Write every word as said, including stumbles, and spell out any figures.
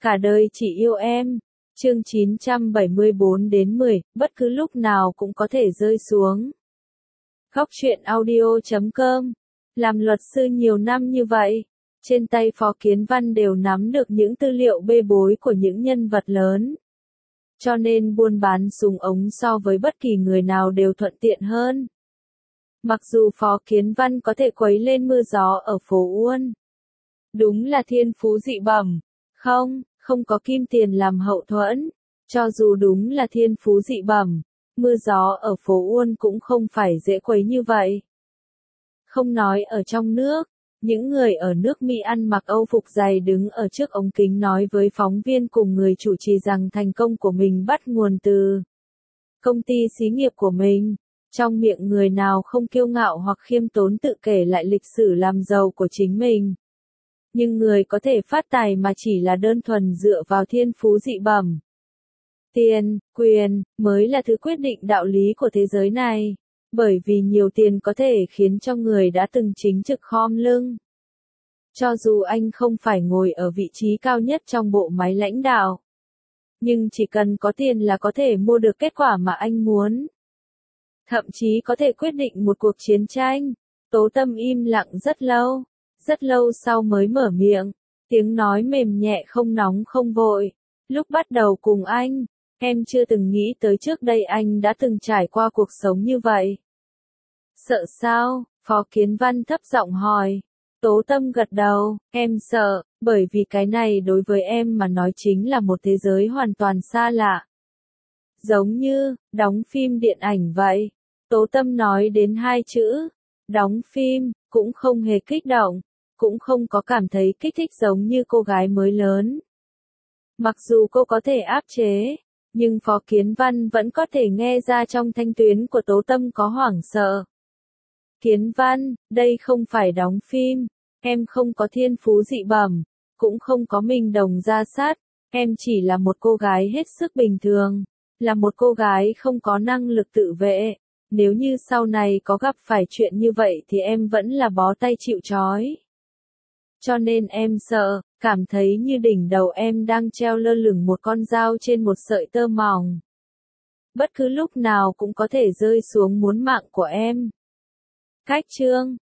Cả đời chỉ yêu em. Chương chín trăm bảy mươi bốn đến mười, bất cứ lúc nào cũng có thể rơi xuống. Góc truyện audio chấm com. Làm luật sư nhiều năm như vậy, trên tay Phó Kiến Văn đều nắm được những tư liệu bê bối của những nhân vật lớn. Cho nên buôn bán súng ống so với bất kỳ người nào đều thuận tiện hơn. Mặc dù Phó Kiến Văn có thể quấy lên mưa gió ở phố Uôn. Đúng là thiên phú dị bẩm. Không, không có kim tiền làm hậu thuẫn. Cho dù đúng là thiên phú dị bẩm, mưa gió ở phố Uôn cũng không phải dễ quấy như vậy. Không nói ở trong nước, những người ở nước Mỹ ăn mặc Âu phục dày đứng ở trước ống kính nói với phóng viên cùng người chủ trì rằng thành công của mình bắt nguồn từ công ty xí nghiệp của mình. Trong miệng người nào không kiêu ngạo hoặc khiêm tốn tự kể lại lịch sử làm giàu của chính mình. Nhưng người có thể phát tài mà chỉ là đơn thuần dựa vào thiên phú dị bẩm. Tiền, quyền, mới là thứ quyết định đạo lý của thế giới này. Bởi vì nhiều tiền có thể khiến cho người đã từng chính trực khom lưng. Cho dù anh không phải ngồi ở vị trí cao nhất trong bộ máy lãnh đạo. Nhưng chỉ cần có tiền là có thể mua được kết quả mà anh muốn. Thậm chí có thể quyết định một cuộc chiến tranh. Tố Tâm im lặng rất lâu. Rất lâu sau mới mở miệng. Tiếng nói mềm nhẹ không nóng không vội. Lúc bắt đầu cùng anh, em chưa từng nghĩ tới trước đây anh đã từng trải qua cuộc sống như vậy. Sợ sao? Phó Kiến Văn thấp giọng hỏi. Tố Tâm gật đầu, em sợ, bởi vì cái này đối với em mà nói chính là một thế giới hoàn toàn xa lạ. Giống như, đóng phim điện ảnh vậy. Tố Tâm nói đến hai chữ, đóng phim, cũng không hề kích động, cũng không có cảm thấy kích thích giống như cô gái mới lớn. Mặc dù cô có thể áp chế, nhưng Phó Kiến Văn vẫn có thể nghe ra trong thanh tuyến của Tố Tâm có hoảng sợ. Kiến Văn, đây không phải đóng phim, em không có thiên phú dị bẩm, cũng không có mình đồng ra sát, em chỉ là một cô gái hết sức bình thường, là một cô gái không có năng lực tự vệ. Nếu như sau này có gặp phải chuyện như vậy thì em vẫn là bó tay chịu trói. Cho nên em sợ, cảm thấy như đỉnh đầu em đang treo lơ lửng một con dao trên một sợi tơ mỏng. Bất cứ lúc nào cũng có thể rơi xuống muốn mạng của em. Cách chương